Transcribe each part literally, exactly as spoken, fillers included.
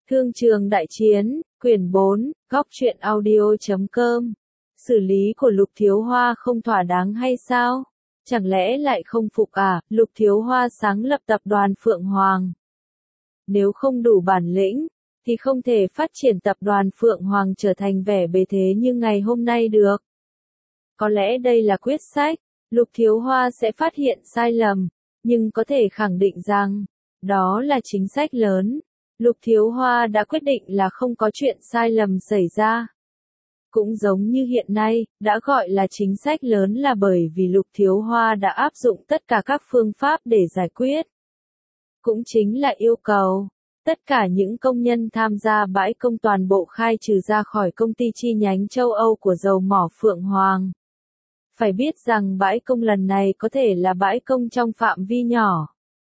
Thương trường đại chiến, quyển bốn, góc truyện audio.com. Xử lý của Lục Thiếu Hoa không thỏa đáng hay sao? Chẳng lẽ lại không phục à? Lục Thiếu Hoa sáng lập tập đoàn Phượng Hoàng. Nếu không đủ bản lĩnh, thì không thể phát triển tập đoàn Phượng Hoàng trở thành vẻ bề thế như ngày hôm nay được. Có lẽ đây là quyết sách, Lục Thiếu Hoa sẽ phát hiện sai lầm, nhưng có thể khẳng định rằng, đó là chính sách lớn. Lục Thiếu Hoa đã quyết định là không có chuyện sai lầm xảy ra. Cũng giống như hiện nay, đã gọi là chính sách lớn là bởi vì Lục Thiếu Hoa đã áp dụng tất cả các phương pháp để giải quyết. Cũng chính là yêu cầu, tất cả những công nhân tham gia bãi công toàn bộ khai trừ ra khỏi công ty chi nhánh châu Âu của dầu mỏ Phượng Hoàng. Phải biết rằng bãi công lần này có thể là bãi công trong phạm vi nhỏ.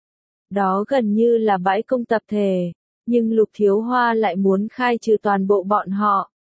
Đó gần như là bãi công tập thể. Nhưng Lục Thiếu Hoa lại muốn khai trừ toàn bộ bọn họ.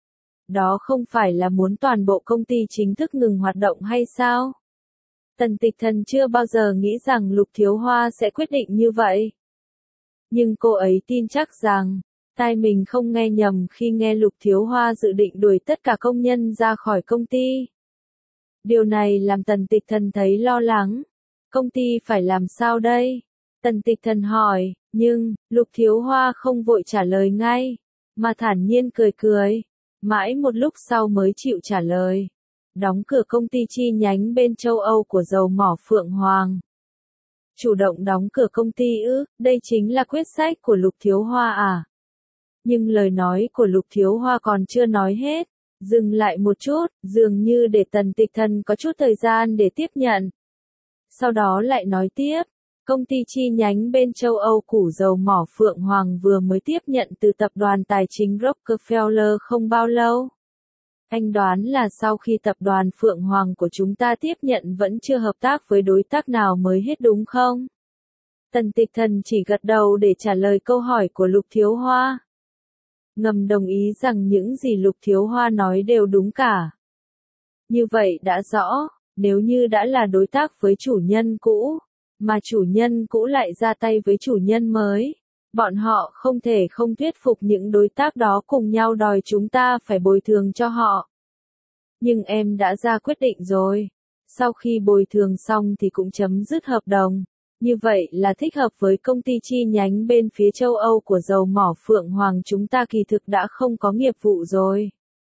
Đó không phải là muốn toàn bộ công ty chính thức ngừng hoạt động hay sao? Tần Tịch Thần chưa bao giờ nghĩ rằng Lục Thiếu Hoa sẽ quyết định như vậy. Nhưng cô ấy tin chắc rằng, tai mình không nghe nhầm khi nghe Lục Thiếu Hoa dự định đuổi tất cả công nhân ra khỏi công ty. Điều này làm Tần Tịch Thần thấy lo lắng. Công ty phải làm sao đây? Tần Tịch Thần hỏi, nhưng, Lục Thiếu Hoa không vội trả lời ngay, mà thản nhiên cười cười, mãi một lúc sau mới chịu trả lời. Đóng cửa công ty chi nhánh bên châu Âu của dầu mỏ Phượng Hoàng. Chủ động đóng cửa công ty ư, đây chính là quyết sách của Lục Thiếu Hoa à? Nhưng lời nói của Lục Thiếu Hoa còn chưa nói hết, dừng lại một chút, dường như để Tần Tịch Thần có chút thời gian để tiếp nhận. Sau đó lại nói tiếp. Công ty chi nhánh bên châu Âu củ dầu mỏ Phượng Hoàng vừa mới tiếp nhận từ tập đoàn tài chính Rockefeller không bao lâu. Anh đoán là sau khi tập đoàn Phượng Hoàng của chúng ta tiếp nhận vẫn chưa hợp tác với đối tác nào mới hết đúng không? Tần Tịch Thần chỉ gật đầu để trả lời câu hỏi của Lục Thiếu Hoa. Ngầm đồng ý rằng những gì Lục Thiếu Hoa nói đều đúng cả. Như vậy đã rõ, nếu như đã là đối tác với chủ nhân cũ, mà chủ nhân cũ lại ra tay với chủ nhân mới, bọn họ không thể không thuyết phục những đối tác đó cùng nhau đòi chúng ta phải bồi thường cho họ. Nhưng em đã ra quyết định rồi, sau khi bồi thường xong thì cũng chấm dứt hợp đồng, như vậy là thích hợp với công ty chi nhánh bên phía châu Âu của dầu mỏ Phượng Hoàng chúng ta kỳ thực đã không có nghiệp vụ rồi.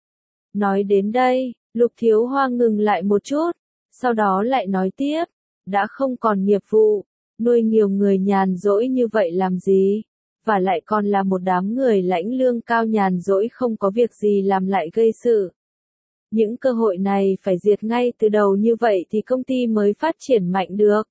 Nói đến đây, Lục Thiếu Hoa ngừng lại một chút, sau đó lại nói tiếp. Đã không còn nghiệp vụ, nuôi nhiều người nhàn rỗi như vậy làm gì, và lại còn là một đám người lãnh lương cao nhàn rỗi không có việc gì làm lại gây sự. Những cơ hội này phải diệt ngay từ đầu như vậy thì công ty mới phát triển mạnh được.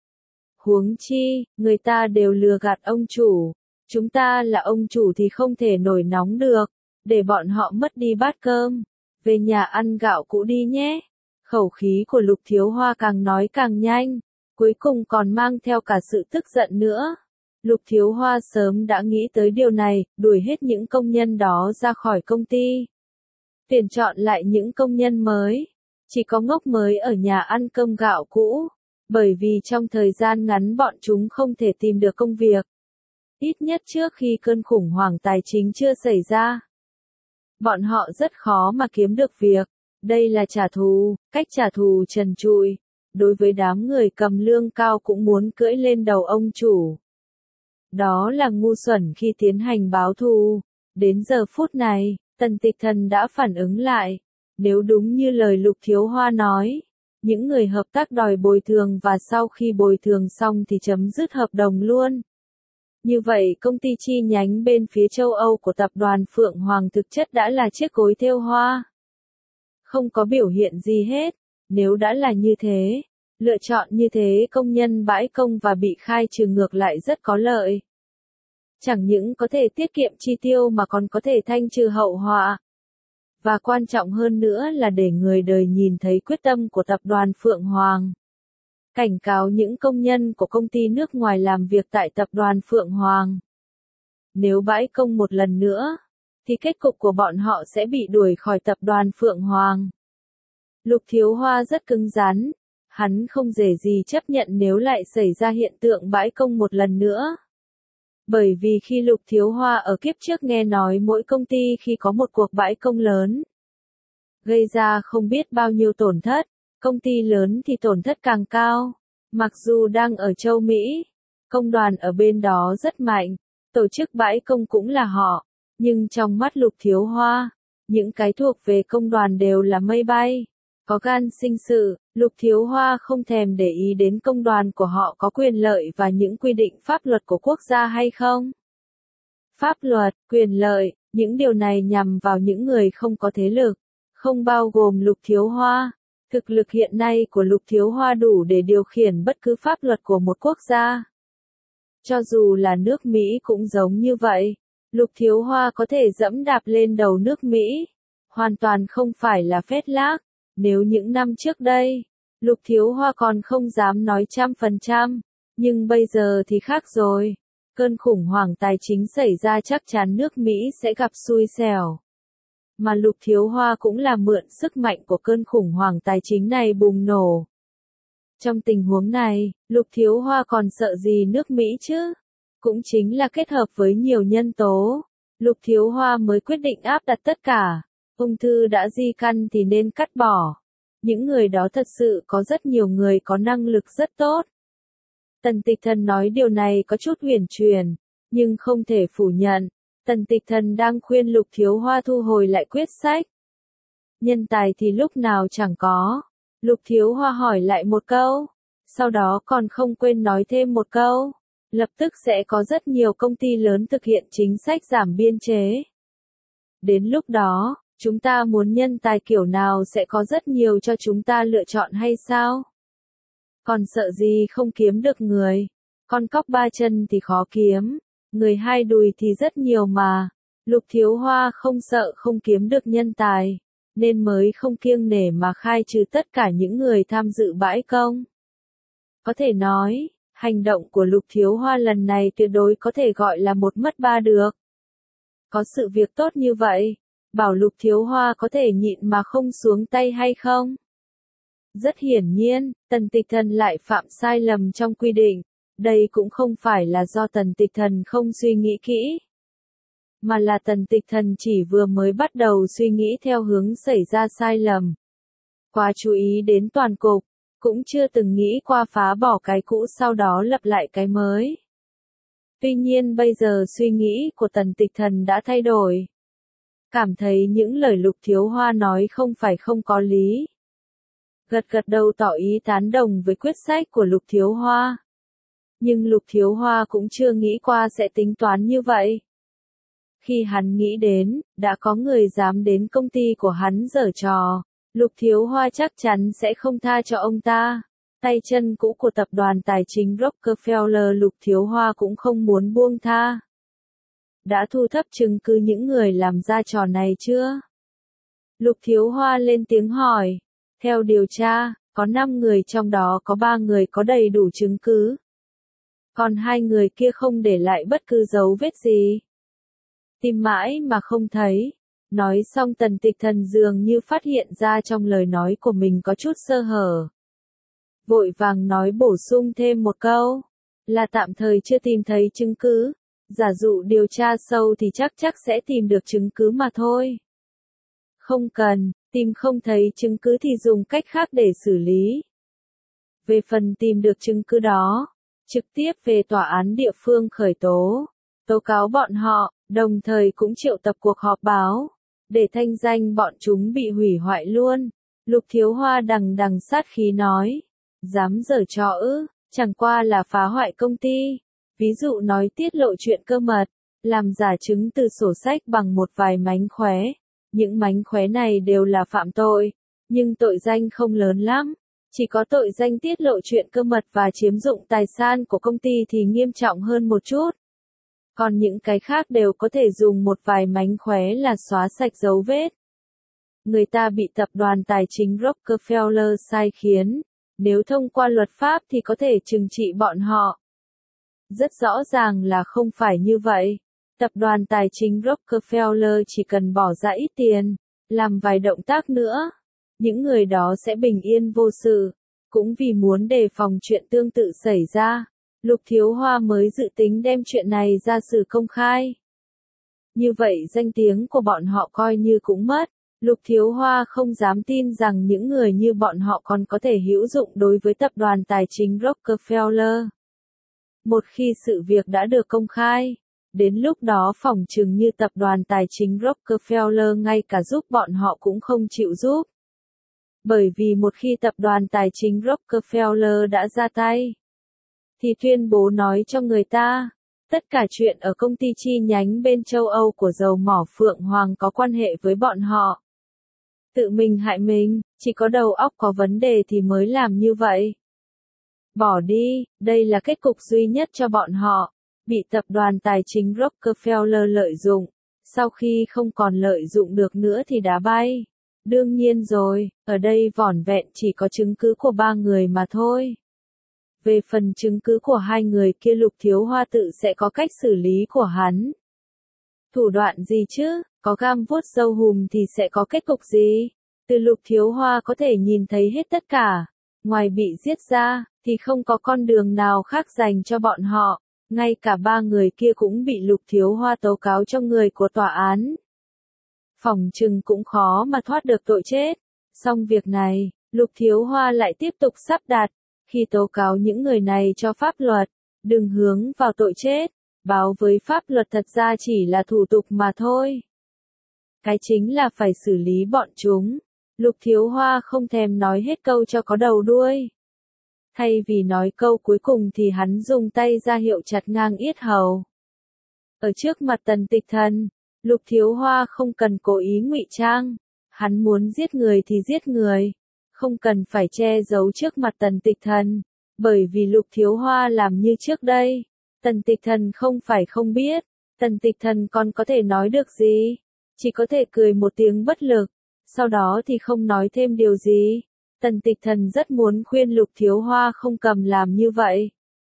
Huống chi, người ta đều lừa gạt ông chủ, chúng ta là ông chủ thì không thể nổi nóng được, để bọn họ mất đi bát cơm, về nhà ăn gạo cũ đi nhé. Khẩu khí của Lục Thiếu Hoa càng nói càng nhanh, cuối cùng còn mang theo cả sự tức giận nữa. Lục Thiếu Hoa sớm đã nghĩ tới điều này, đuổi hết những công nhân đó ra khỏi công ty. Tuyển chọn lại những công nhân mới, chỉ có ngốc mới ở nhà ăn cơm gạo cũ, bởi vì trong thời gian ngắn bọn chúng không thể tìm được công việc. Ít nhất trước khi cơn khủng hoảng tài chính chưa xảy ra. Bọn họ rất khó mà kiếm được việc. Đây là trả thù, cách trả thù trần trụi. Đối với đám người cầm lương cao cũng muốn cưỡi lên đầu ông chủ. Đó là ngu xuẩn khi tiến hành báo thù. Đến giờ phút này, Tần Tịch Thần đã phản ứng lại. Nếu đúng như lời Lục Thiếu Hoa nói, những người hợp tác đòi bồi thường và sau khi bồi thường xong thì chấm dứt hợp đồng luôn. Như vậy công ty chi nhánh bên phía châu Âu của tập đoàn Phượng Hoàng thực chất đã là chiếc gối thêu hoa. Không có biểu hiện gì hết, nếu đã là như thế, lựa chọn như thế công nhân bãi công và bị khai trừ ngược lại rất có lợi. Chẳng những có thể tiết kiệm chi tiêu mà còn có thể thanh trừ hậu họa. Và quan trọng hơn nữa là để người đời nhìn thấy quyết tâm của tập đoàn Phượng Hoàng. Cảnh cáo những công nhân của công ty nước ngoài làm việc tại tập đoàn Phượng Hoàng. Nếu bãi công một lần nữa, thì kết cục của bọn họ sẽ bị đuổi khỏi tập đoàn Phượng Hoàng. Lục Thiếu Hoa rất cứng rắn, hắn không dễ gì chấp nhận nếu lại xảy ra hiện tượng bãi công một lần nữa. Bởi vì khi Lục Thiếu Hoa ở kiếp trước nghe nói mỗi công ty khi có một cuộc bãi công lớn, gây ra không biết bao nhiêu tổn thất, công ty lớn thì tổn thất càng cao. Mặc dù đang ở châu Mỹ, công đoàn ở bên đó rất mạnh, tổ chức bãi công cũng là họ, nhưng trong mắt Lục Thiếu Hoa, những cái thuộc về công đoàn đều là mây bay. Có gan sinh sự, Lục Thiếu Hoa không thèm để ý đến công đoàn của họ có quyền lợi và những quy định pháp luật của quốc gia hay không. Pháp luật, quyền lợi, những điều này nhằm vào những người không có thế lực, không bao gồm Lục Thiếu Hoa. Thực lực hiện nay của Lục Thiếu Hoa đủ để điều khiển bất cứ pháp luật của một quốc gia. Cho dù là nước Mỹ cũng giống như vậy, Lục Thiếu Hoa có thể dẫm đạp lên đầu nước Mỹ, hoàn toàn không phải là phét lác. Nếu những năm trước đây, Lục Thiếu Hoa còn không dám nói trăm phần trăm, nhưng bây giờ thì khác rồi. Cơn khủng hoảng tài chính xảy ra chắc chắn nước Mỹ sẽ gặp xui xẻo. Mà Lục Thiếu Hoa cũng là mượn sức mạnh của cơn khủng hoảng tài chính này bùng nổ. Trong tình huống này, Lục Thiếu Hoa còn sợ gì nước Mỹ chứ? Cũng chính là kết hợp với nhiều nhân tố, Lục Thiếu Hoa mới quyết định áp đặt tất cả. Ung thư đã di căn thì nên cắt bỏ. Những người đó thật sự có rất nhiều người có năng lực rất tốt. Tần Tịch Thần nói điều này có chút huyền truyền, nhưng không thể phủ nhận. Tần Tịch Thần đang khuyên Lục Thiếu Hoa thu hồi lại quyết sách. Nhân tài thì lúc nào chẳng có. Lục Thiếu Hoa hỏi lại một câu, sau đó còn không quên nói thêm một câu. Lập tức sẽ có rất nhiều công ty lớn thực hiện chính sách giảm biên chế. Đến lúc đó, chúng ta muốn nhân tài kiểu nào sẽ có rất nhiều cho chúng ta lựa chọn hay sao? Còn sợ gì không kiếm được người? Con cóc ba chân thì khó kiếm, người hai đùi thì rất nhiều mà. Lục Thiếu Hoa không sợ không kiếm được nhân tài, nên mới không kiêng nể mà khai trừ tất cả những người tham dự bãi công. Có thể nói, hành động của Lục Thiếu Hoa lần này tuyệt đối có thể gọi là một mất ba được. Có sự việc tốt như vậy, bảo Lục Thiếu Hoa có thể nhịn mà không xuống tay hay không? Rất hiển nhiên, Tần Tịch Thần lại phạm sai lầm trong quy định. Đây cũng không phải là do Tần Tịch Thần không suy nghĩ kỹ, mà là Tần Tịch Thần chỉ vừa mới bắt đầu suy nghĩ theo hướng xảy ra sai lầm. Quá chú ý đến toàn cục, cũng chưa từng nghĩ qua phá bỏ cái cũ sau đó lập lại cái mới. Tuy nhiên bây giờ suy nghĩ của Tần Tịch Thần đã thay đổi. Cảm thấy những lời Lục Thiếu Hoa nói không phải không có lý. Gật gật đầu tỏ ý tán đồng với quyết sách của Lục Thiếu Hoa. Nhưng Lục Thiếu Hoa cũng chưa nghĩ qua sẽ tính toán như vậy. Khi hắn nghĩ đến, đã có người dám đến công ty của hắn giở trò, Lục Thiếu Hoa chắc chắn sẽ không tha cho ông ta. Tay chân cũ của tập đoàn tài chính Rockefeller Lục Thiếu Hoa cũng không muốn buông tha. Đã thu thập chứng cứ những người làm ra trò này chưa? Lục Thiếu Hoa lên tiếng hỏi. Theo điều tra, có năm người trong đó có ba người có đầy đủ chứng cứ. Còn hai người kia không để lại bất cứ dấu vết gì. Tìm mãi mà không thấy. Nói xong Tần Tịch Thần dường như phát hiện ra trong lời nói của mình có chút sơ hở. Vội vàng nói bổ sung thêm một câu. Là tạm thời chưa tìm thấy chứng cứ. Giả dụ điều tra sâu thì chắc chắc sẽ tìm được chứng cứ mà thôi. Không cần, tìm không thấy chứng cứ thì dùng cách khác để xử lý. Về phần tìm được chứng cứ đó, trực tiếp về tòa án địa phương khởi tố, tố cáo bọn họ, đồng thời cũng triệu tập cuộc họp báo, để thanh danh bọn chúng bị hủy hoại luôn. Lục Thiếu Hoa đằng đằng sát khí nói, dám giở trò ư, chẳng qua là phá hoại công ty. Ví dụ nói tiết lộ chuyện cơ mật, làm giả chứng từ sổ sách bằng một vài mánh khóe. Những mánh khóe này đều là phạm tội, nhưng tội danh không lớn lắm. Chỉ có tội danh tiết lộ chuyện cơ mật và chiếm dụng tài sản của công ty thì nghiêm trọng hơn một chút. Còn những cái khác đều có thể dùng một vài mánh khóe là xóa sạch dấu vết. Người ta bị tập đoàn tài chính Rockefeller sai khiến, nếu thông qua luật pháp thì có thể trừng trị bọn họ. Rất rõ ràng là không phải như vậy. Tập đoàn tài chính Rockefeller chỉ cần bỏ ra ít tiền, làm vài động tác nữa, những người đó sẽ bình yên vô sự. Cũng vì muốn đề phòng chuyện tương tự xảy ra, Lục Thiếu Hoa mới dự tính đem chuyện này ra xử công khai. Như vậy danh tiếng của bọn họ coi như cũng mất. Lục Thiếu Hoa không dám tin rằng những người như bọn họ còn có thể hữu dụng đối với tập đoàn tài chính Rockefeller. Một khi sự việc đã được công khai, đến lúc đó phỏng chừng như tập đoàn tài chính Rockefeller ngay cả giúp bọn họ cũng không chịu giúp. Bởi vì một khi tập đoàn tài chính Rockefeller đã ra tay, thì tuyên bố nói cho người ta, tất cả chuyện ở công ty chi nhánh bên châu Âu của dầu mỏ Phượng Hoàng có quan hệ với bọn họ. Tự mình hại mình, chỉ có đầu óc có vấn đề thì mới làm như vậy. Bỏ đi, đây là kết cục duy nhất cho bọn họ, bị tập đoàn tài chính Rockefeller lợi dụng, sau khi không còn lợi dụng được nữa thì đá bay. Đương nhiên rồi, ở đây vỏn vẹn chỉ có chứng cứ của ba người mà thôi. Về phần chứng cứ của hai người kia Lục Thiếu Hoa tự sẽ có cách xử lý của hắn. Thủ đoạn gì chứ, có gam vuốt râu hùm thì sẽ có kết cục gì? Từ Lục Thiếu Hoa có thể nhìn thấy hết tất cả, ngoài bị giết ra, thì không có con đường nào khác dành cho bọn họ, ngay cả ba người kia cũng bị Lục Thiếu Hoa tố cáo trong người của tòa án. Phỏng chừng cũng khó mà thoát được tội chết. Xong việc này, Lục Thiếu Hoa lại tiếp tục sắp đặt, khi tố cáo những người này cho pháp luật, đừng hướng vào tội chết, báo với pháp luật thật ra chỉ là thủ tục mà thôi. Cái chính là phải xử lý bọn chúng. Lục Thiếu Hoa không thèm nói hết câu cho có đầu đuôi. Thay vì nói câu cuối cùng thì hắn dùng tay ra hiệu chặt ngang yết hầu. Ở trước mặt Tần Tịch Thần, Lục Thiếu Hoa không cần cố ý ngụy trang, hắn muốn giết người thì giết người, không cần phải che giấu trước mặt Tần Tịch Thần, bởi vì Lục Thiếu Hoa làm như trước đây, Tần Tịch Thần không phải không biết, Tần Tịch Thần còn có thể nói được gì, chỉ có thể cười một tiếng bất lực, sau đó thì không nói thêm điều gì. Tần Tịch Thần rất muốn khuyên Lục Thiếu Hoa không cầm làm như vậy.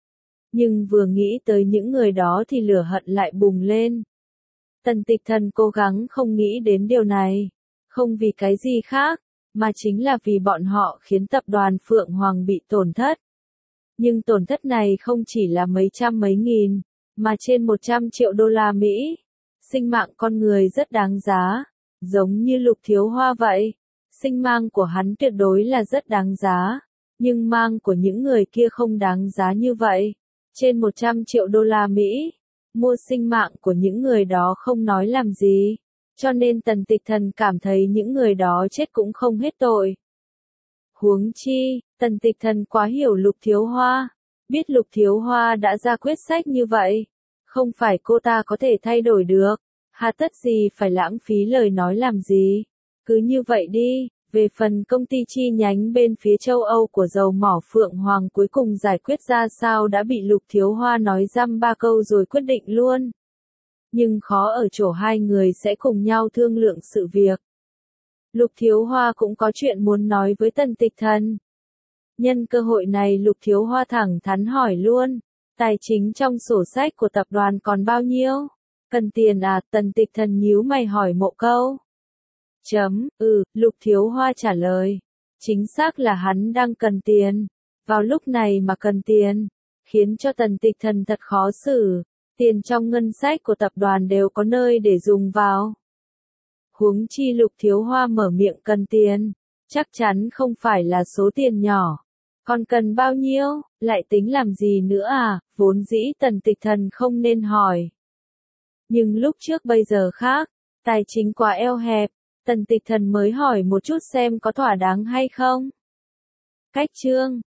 Nhưng vừa nghĩ tới những người đó thì lửa hận lại bùng lên. Tần Tịch Thần cố gắng không nghĩ đến điều này, không vì cái gì khác, mà chính là vì bọn họ khiến tập đoàn Phượng Hoàng bị tổn thất. Nhưng tổn thất này không chỉ là mấy trăm mấy nghìn, mà trên một trăm triệu đô la Mỹ. Sinh mạng con người rất đáng giá, giống như Lục Thiếu Hoa vậy. Sinh mạng của hắn tuyệt đối là rất đáng giá, nhưng mạng của những người kia không đáng giá như vậy. Trên một trăm triệu đô la Mỹ, mua sinh mạng của những người đó không nói làm gì, cho nên Tần Tịch Thần cảm thấy những người đó chết cũng không hết tội. Huống chi, Tần Tịch Thần quá hiểu Lục Thiếu Hoa, biết Lục Thiếu Hoa đã ra quyết sách như vậy, không phải cô ta có thể thay đổi được, hà tất gì phải lãng phí lời nói làm gì. Cứ như vậy đi, về phần công ty chi nhánh bên phía châu Âu của dầu mỏ Phượng Hoàng cuối cùng giải quyết ra sao đã bị Lục Thiếu Hoa nói dăm ba câu rồi quyết định luôn. Nhưng khó ở chỗ hai người sẽ cùng nhau thương lượng sự việc. Lục Thiếu Hoa cũng có chuyện muốn nói với Tần Tịch Thần. Nhân cơ hội này Lục Thiếu Hoa thẳng thắn hỏi luôn, tài chính trong sổ sách của tập đoàn còn bao nhiêu? Cần tiền à? Tần Tịch Thần nhíu mày hỏi một câu. Chấm, ừ, Lục Thiếu Hoa trả lời. Chính xác là hắn đang cần tiền. Vào lúc này mà cần tiền, khiến cho Tần Tịch Thần thật khó xử. Tiền trong ngân sách của tập đoàn đều có nơi để dùng vào. Huống chi Lục Thiếu Hoa mở miệng cần tiền, chắc chắn không phải là số tiền nhỏ. Còn cần bao nhiêu, lại tính làm gì nữa à, vốn dĩ Tần Tịch Thần không nên hỏi. Nhưng lúc trước bây giờ khác, tài chính quá eo hẹp, Tần Tịch Thần mới hỏi một chút xem có thỏa đáng hay không. Cách chương